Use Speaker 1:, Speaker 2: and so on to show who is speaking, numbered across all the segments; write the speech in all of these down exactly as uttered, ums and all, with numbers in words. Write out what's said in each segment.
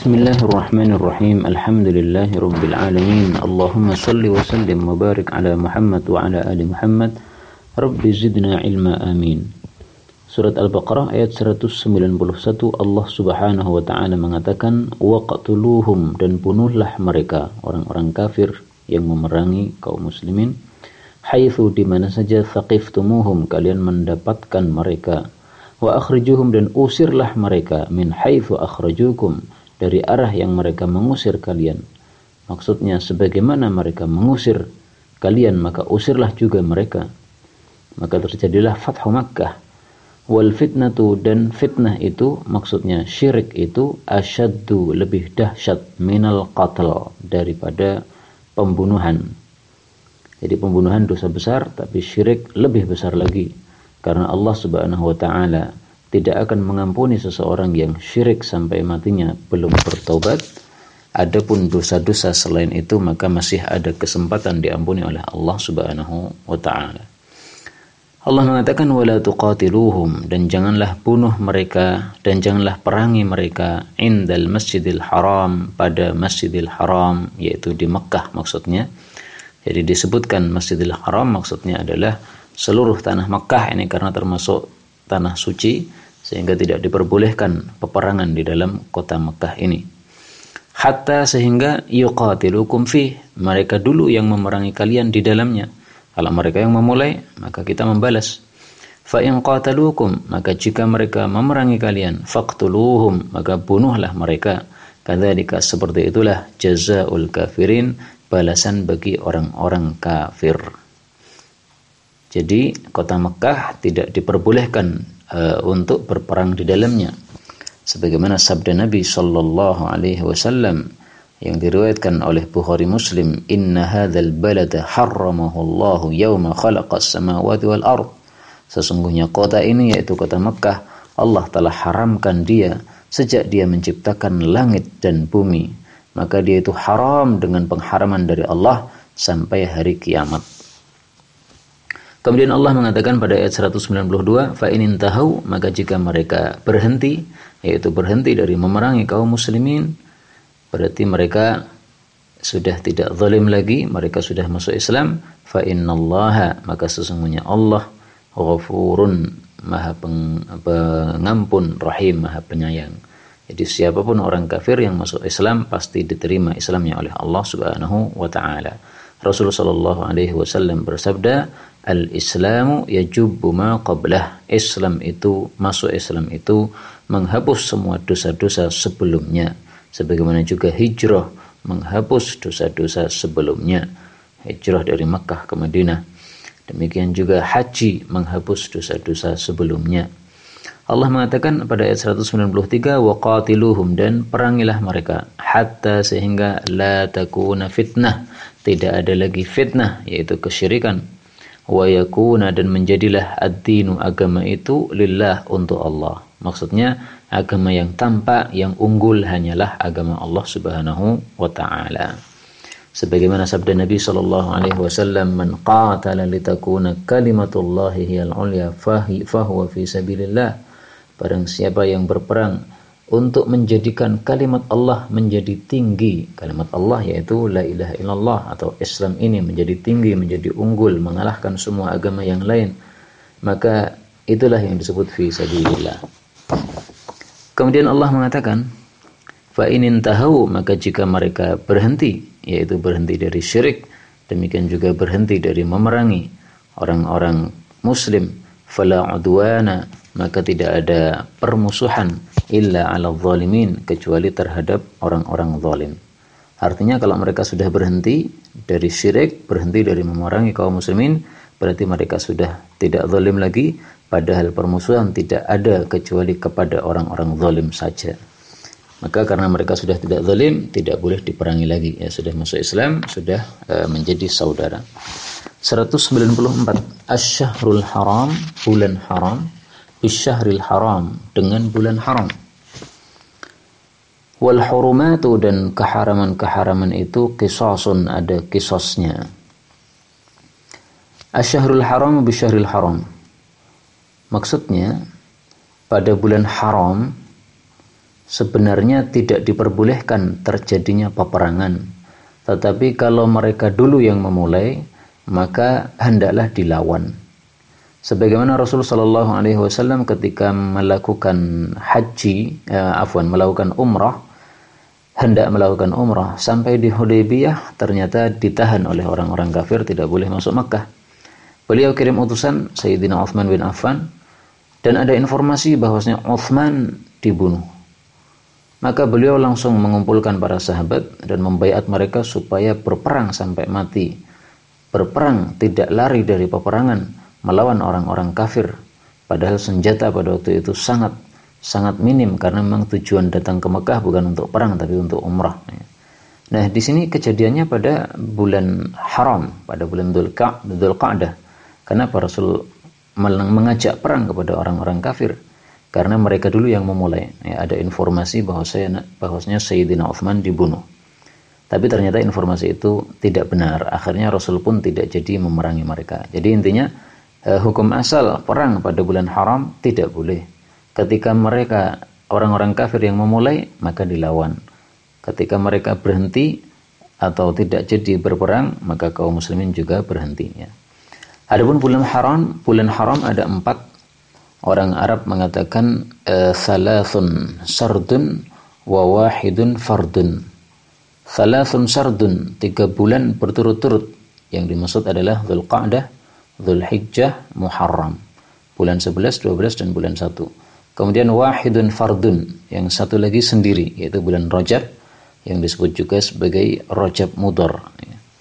Speaker 1: Bismillahirrahmanirrahim. Alhamdulillahirabbil alamin. Allahumma shalli wa sallim wa barik ala Muhammad wa ala ali Muhammad. Rabbi zidna ilma, amin. Surat Al-Baqarah ayat seratus sembilan puluh satu, Allah Subhanahu wa taala mengatakan, waqtuluhum, dan bunuhlah mereka, orang-orang kafir yang memerangi kaum muslimin, haitsu, di mana saja, thaqiftumuhum, kalian mendapatkan mereka, wa akhrijuhum, dan usirlah mereka, min haitsu akhrajukum, dari arah yang mereka mengusir kalian. Maksudnya, sebagaimana mereka mengusir kalian, maka usirlah juga mereka. Maka terjadilah Fathu Makkah. Wal fitnatu, dan fitnah itu, maksudnya syirik itu, asyaddu, lebih dahsyat, minal qatl, daripada pembunuhan. Jadi pembunuhan dosa besar, tapi syirik lebih besar lagi. Karena Allah Subhanahu wa taala tidak akan mengampuni seseorang yang syirik sampai matinya belum bertaubat. Adapun dosa-dosa selain itu, maka masih ada kesempatan diampuni oleh Allah Subhanahu wa taala. Allah mengatakan, wala tuqatiluhum, dan janganlah bunuh mereka, dan janganlah perangi mereka, indal masjidil haram, pada masjidil haram, yaitu di Mekkah maksudnya. Jadi disebutkan masjidil haram maksudnya adalah seluruh tanah Mekkah ini, karena termasuk tanah suci, sehingga tidak diperbolehkan peperangan di dalam kota Mekkah ini. Hatta, sehingga, yuqatilukum fih, mereka dulu yang memerangi kalian di dalamnya. Kalau mereka yang memulai, maka kita membalas. Fa in qatalukum, maka jika mereka memerangi kalian, faqtuluhum, maka bunuhlah mereka. Kadzalika, seperti itulah, jazaa'ul kafirin, balasan bagi orang-orang kafir. Jadi kota Mekkah tidak diperbolehkan uh, untuk berperang di dalamnya, sebagaimana sabda Nabi sallallahu alaihi wasallam yang diriwayatkan oleh Bukhari Muslim, inna hadzal balada harramahu Allahu yauma khalaqas samawati wal ard, sesungguhnya kota ini, yaitu kota Mekkah, Allah telah haramkan dia sejak dia menciptakan langit dan bumi, maka dia itu haram dengan pengharaman dari Allah sampai hari kiamat. Kemudian Allah mengatakan pada ayat seratus sembilan puluh dua, fa in intahu, maka jika mereka berhenti, yaitu berhenti dari memerangi kaum muslimin, berarti mereka sudah tidak zalim lagi, mereka sudah masuk Islam. Fa innallaha, maka sesungguhnya Allah, ghafurun, maha pengampun, rahim, maha penyayang. Jadi siapapun orang kafir yang masuk Islam pasti diterima Islamnya oleh Allah Subhanahu wa taala. Rasulullah sallallahu alaihi wasallam bersabda, al-islamu yajubbu ma qablah, Islam itu, masuk Islam itu menghapus semua dosa-dosa sebelumnya, sebagaimana juga hijrah menghapus dosa-dosa sebelumnya, hijrah dari Makkah ke Madinah. Demikian juga haji menghapus dosa-dosa sebelumnya. Allah mengatakan pada ayat seratus sembilan puluh tiga, waqatiluhum, dan perangilah mereka, hatta, sehingga, la takuna fitnah, tidak ada lagi fitnah, yaitu kesyirikan, wa yakuna, dan menjadilah ad-dinu, agama itu, lillah, untuk Allah. Maksudnya agama yang tampak, yang unggul hanyalah agama Allah Subhanahu wa taala. Sebagaimana sabda Nabi sallallahu alaihi wasallam, man qatala litakuna kalimatullahi hiyal ulya fahuwa fi sabilillah, barang siapa yang berperang untuk menjadikan kalimat Allah menjadi tinggi, kalimat Allah yaitu la ilaha illallah atau Islam ini menjadi tinggi, menjadi unggul, mengalahkan semua agama yang lain, maka itulah yang disebut fi sabilillah. Kemudian Allah mengatakan, fa in intahu, maka jika mereka berhenti, yaitu berhenti dari syirik, demikian juga berhenti dari memerangi orang-orang muslim, fala udwana, maka tidak ada permusuhan, illa 'alal zalimin, kecuali terhadap orang-orang zalim. Artinya kalau mereka sudah berhenti dari syirik, berhenti dari memerangi kaum muslimin, berarti mereka sudah tidak zalim lagi, padahal permusuhan tidak ada kecuali kepada orang-orang zalim saja. Maka karena mereka sudah tidak zalim, tidak boleh diperangi lagi, ya sudah masuk Islam, sudah uh, menjadi saudara. seratus sembilan puluh empat, asy-syahrul haram, bulan haram, bisyahril haram, dengan bulan haram. Wal hurumatu, dan keharaman-keharaman itu, qisasun, ada qisasnya. Asy-syahrul haram bisyahril haram, maksudnya pada bulan haram sebenarnya tidak diperbolehkan terjadinya peperangan. Tetapi kalau mereka dulu yang memulai, maka hendaklah dilawan. Sebagaimana Rasul sallallahu alaihi wasallam ketika melakukan haji, eh, afwan, melakukan umrah, hendak melakukan umrah sampai di Hudaybiyah ternyata ditahan oleh orang-orang kafir, tidak boleh masuk Makkah. Beliau kirim utusan Sayyidina Utsman bin Affan dan ada informasi bahwasanya Utsman dibunuh. Maka beliau langsung mengumpulkan para sahabat dan membaiat mereka supaya berperang sampai mati. Berperang, tidak lari dari peperangan, melawan orang-orang kafir. Padahal senjata pada waktu itu sangat sangat minim karena memang tujuan datang ke Mekah bukan untuk perang tapi untuk umrah. Nah, di sini kejadiannya pada bulan haram, pada bulan Dzulqa'dah. Kenapa Rasul mengajak perang kepada orang-orang kafir? Karena mereka dulu yang memulai. Ya, ada informasi bahwasanya bahwasanya Sayyidina Utsman dibunuh. Tapi ternyata informasi itu tidak benar. Akhirnya Rasul pun tidak jadi memerangi mereka. Jadi intinya eh, hukum asal perang pada bulan haram tidak boleh. Ketika mereka orang-orang kafir yang memulai, maka dilawan. Ketika mereka berhenti atau tidak jadi berperang, maka kaum muslimin juga berhenti. Ya. Adapun bulan haram, bulan haram ada empat. Orang Arab mengatakan salasun sardun wa wahidun fardun. Salasun sardun, tiga bulan berturut-turut. Yang dimaksud adalah Dzulqa'dah, Dzulhijjah, Muharram. Bulan sebelas, dua belas dan bulan satu. Kemudian wahidun fardun, yang satu lagi sendiri, yaitu bulan Rajab, yang disebut juga sebagai Rajab Mudhar.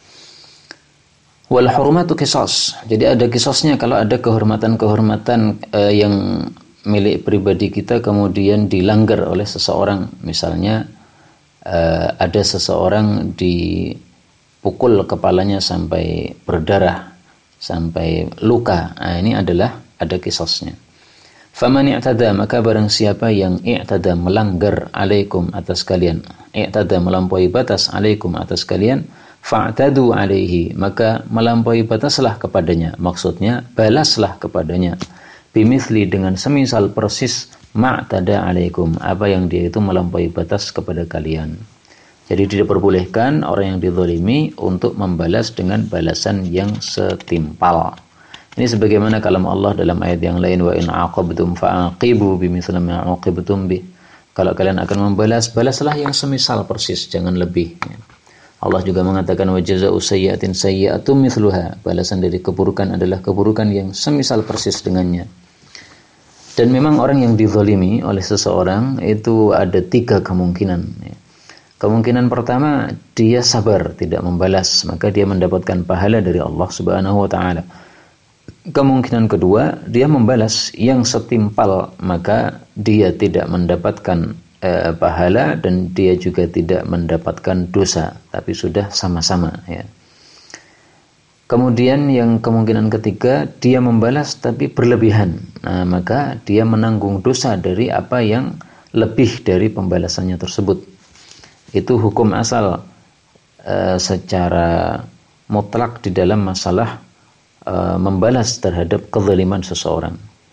Speaker 1: Wal hurmatu qisas. Jadi ada qisasnya kalau ada kehormatan-kehormatan eh, yang milik pribadi kita kemudian dilanggar oleh seseorang. Misalnya eh, ada seseorang dipukul kepalanya sampai berdarah, sampai luka. Nah, ini adalah ada qisasnya. Faman i'tada, maka barang siapa yang i'tada melanggar alaikum atas kalian, i'tada melampaui batas alaikum atas kalian, fa'tadu alaihi, maka melampaui bataslah kepadanya, maksudnya balaslah kepadanya, bimithli, dengan semisal persis ma'tada alaikum, apa yang dia itu melampaui batas kepada kalian. Jadi tidak diperbolehkan orang yang dizalimi untuk membalas dengan balasan yang setimpal. Ini sebagaimana kalam Allah dalam ayat yang lain, wa in aqabtum fa'aqibu bimithli ma uqibtum bih. Kalau kalian akan membalas, balaslah yang semisal persis, jangan lebih. Allah juga mengatakan wa jazaa'u sayyi'atin sayyi'atun mithluha. Balasan dari keburukan adalah keburukan yang semisal persis dengannya. Dan memang orang yang dizalimi oleh seseorang itu ada tiga kemungkinan. Kemungkinan pertama, dia sabar, tidak membalas, maka dia mendapatkan pahala dari Allah Subhanahu wa taala. Kemungkinan kedua, dia membalas yang setimpal, maka dia tidak mendapatkan eh, pahala dan dia juga tidak mendapatkan dosa, tapi sudah sama-sama, ya. Kemudian yang kemungkinan ketiga, dia membalas tapi berlebihan. Nah, maka dia menanggung dosa dari apa yang lebih dari pembalasannya tersebut. Itu hukum asal e, secara mutlak di dalam masalah e, membalas terhadap kezaliman seseorang.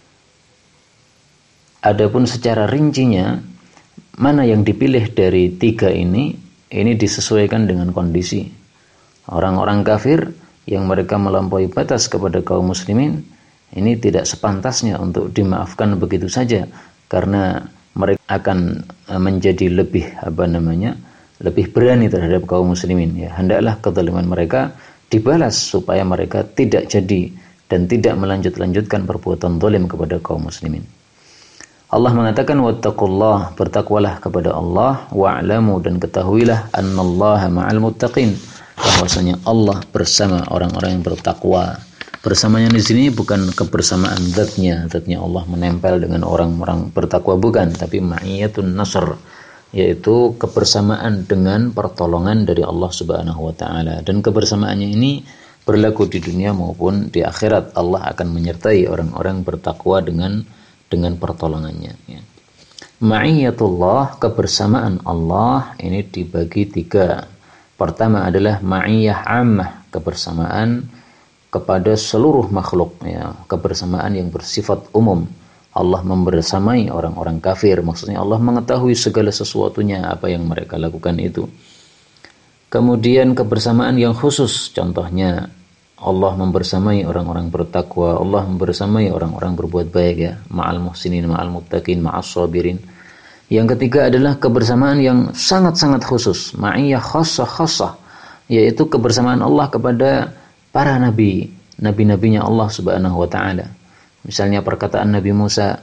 Speaker 1: Adapun secara rincinya, mana yang dipilih dari tiga ini, ini disesuaikan dengan kondisi. Orang-orang kafir yang mereka melampaui batas kepada kaum muslimin, ini tidak sepantasnya untuk dimaafkan begitu saja, karena mereka akan menjadi lebih apa namanya lebih berani terhadap kaum muslimin. Ya, hendaklah kezaliman mereka dibalas supaya mereka tidak jadi dan tidak melanjut-lanjutkan perbuatan zalim kepada kaum muslimin. Allah mengatakan wattaqullah, bertakwalah kepada Allah, wa'lamu, dan ketahuilah annallaha ma'al muttaqin, bahwasanya Allah bersama orang-orang yang bertakwa. Bersamanya di sini bukan kebersamaan zatnya, zatnya Allah menempel dengan orang-orang bertakwa, bukan, tapi ma'iyatun nasr, yaitu kebersamaan dengan pertolongan dari Allah Subhanahu wa taala. Dan kebersamaannya ini berlaku di dunia maupun di akhirat. Allah akan menyertai orang-orang bertakwa dengan dengan pertolongannya, ya. Ma'iyatullah, kebersamaan Allah, ini dibagi tiga. Pertama adalah ma'iyah ammah, kebersamaan kepada seluruh makhluk, ya, kebersamaan yang bersifat umum. Allah membersamai orang-orang kafir. Maksudnya Allah mengetahui segala sesuatunya apa yang mereka lakukan itu. Kemudian kebersamaan yang khusus, contohnya Allah membersamai orang-orang bertakwa, Allah membersamai orang-orang berbuat baik ya, ma'al muhsinin, ma'al muttaqin, ma'as sabirin. Yang ketiga adalah kebersamaan yang sangat-sangat khusus, ma'iyah khassah-khassah, yaitu kebersamaan Allah kepada para nabi, nabi-nabinya Allah Subhanahu wa taala. Misalnya perkataan Nabi Musa,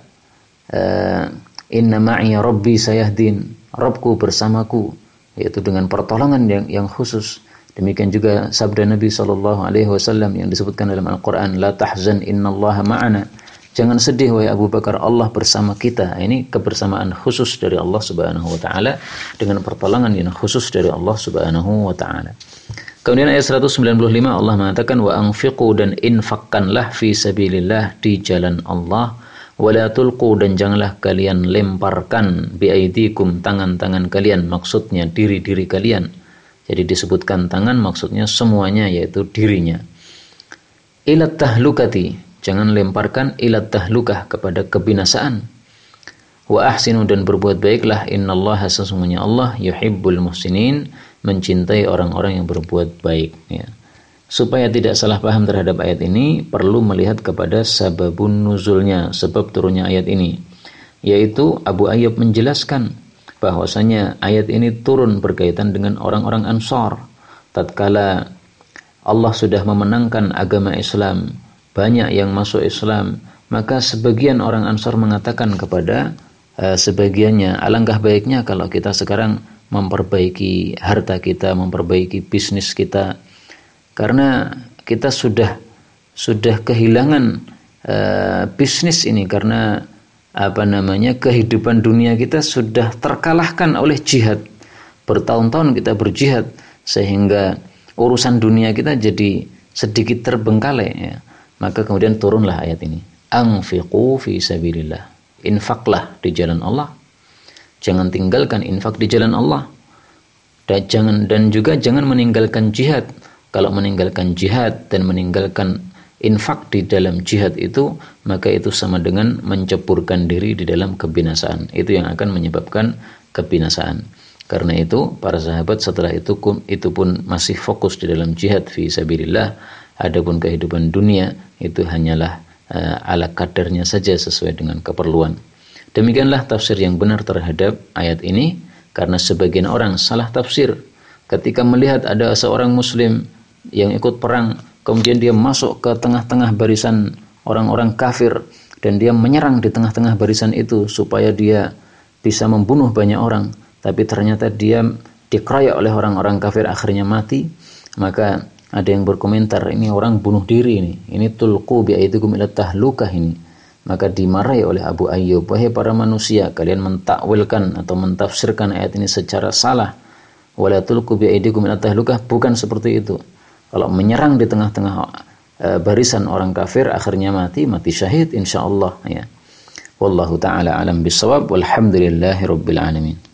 Speaker 1: inna ma'i rabbi sayahdin, Rabbku bersamaku, yaitu dengan pertolongan yang yang khusus. Demikian juga sabda Nabi sallallahu alaihi wasallam yang disebutkan dalam Al-Qur'an, la tahzan innallaha ma'ana. Jangan sedih wahai Abu Bakar, Allah bersama kita. Ini kebersamaan khusus dari Allah Subhanahu wa taala dengan pertolongan yang khusus dari Allah Subhanahu wa taala. Kemudian ayat seratus sembilan puluh lima Allah mengatakan wa anfiqu, dan infakkanlah fi sabilillah, di jalan Allah, wala tulqu, dan janganlah kalian lemparkan bi aidikum, tangan-tangan kalian, maksudnya diri-diri kalian. Jadi disebutkan tangan maksudnya semuanya, yaitu dirinya. Ilat tahlukati, jangan lemparkan ilat tahlukah, kepada kebinasaan. Wa ahsinu, dan berbuat baiklah, innallaha, sesungguhnya Allah, yuhibbul muhsinin, mencintai orang-orang yang berbuat baik ya. Supaya tidak salah paham terhadap ayat ini, perlu melihat kepada sababun nuzulnya, sebab turunnya ayat ini, yaitu Abu Ayyub menjelaskan bahwasanya ayat ini turun berkaitan dengan orang-orang Ansar. Tatkala Allah sudah memenangkan agama Islam, banyak yang masuk Islam, maka sebagian orang Ansar mengatakan kepada uh, sebagiannya, alangkah baiknya kalau kita sekarang memperbaiki harta kita, memperbaiki bisnis kita, karena kita sudah sudah kehilangan uh, bisnis ini, karena apa namanya kehidupan dunia kita sudah terkalahkan oleh jihad. Bertahun-tahun kita berjihad sehingga urusan dunia kita jadi sedikit terbengkalai ya. Maka kemudian turunlah ayat ini, anfiqu fi sabilillah, infaklah di jalan Allah. Jangan tinggalkan infak di jalan Allah. Dan jangan dan juga jangan meninggalkan jihad. Kalau meninggalkan jihad dan meninggalkan infak di dalam jihad itu, maka itu sama dengan menceburkan diri di dalam kebinasaan. Itu yang akan menyebabkan kebinasaan. Karena itu para sahabat setelah itu itu pun masih fokus di dalam jihad fi sabilillah. Adapun kehidupan dunia itu hanyalah uh, ala kadarnya saja sesuai dengan keperluan. Demikianlah tafsir yang benar terhadap ayat ini, karena sebagian orang salah tafsir ketika melihat ada seorang muslim yang ikut perang, kemudian dia masuk ke tengah-tengah barisan orang-orang kafir dan dia menyerang di tengah-tengah barisan itu supaya dia bisa membunuh banyak orang, tapi ternyata dia dikeroyok oleh orang-orang kafir, akhirnya mati. Maka ada yang berkomentar, ini orang bunuh diri ini, ini tulqu bi aidikum ila tahlukah ini. Maka dimarahi oleh Abu Ayyub, wahai para manusia, kalian mentakwilkan atau mentafsirkan ayat ini secara salah. Wala tulqu bi aidikum ila tahlukah, bukan seperti itu. Kalau menyerang di tengah-tengah e, barisan orang kafir, akhirnya mati, mati syahid insyaallah ya. Wallahu taala alam bisawab, walhamdulillahi rabbil alamin.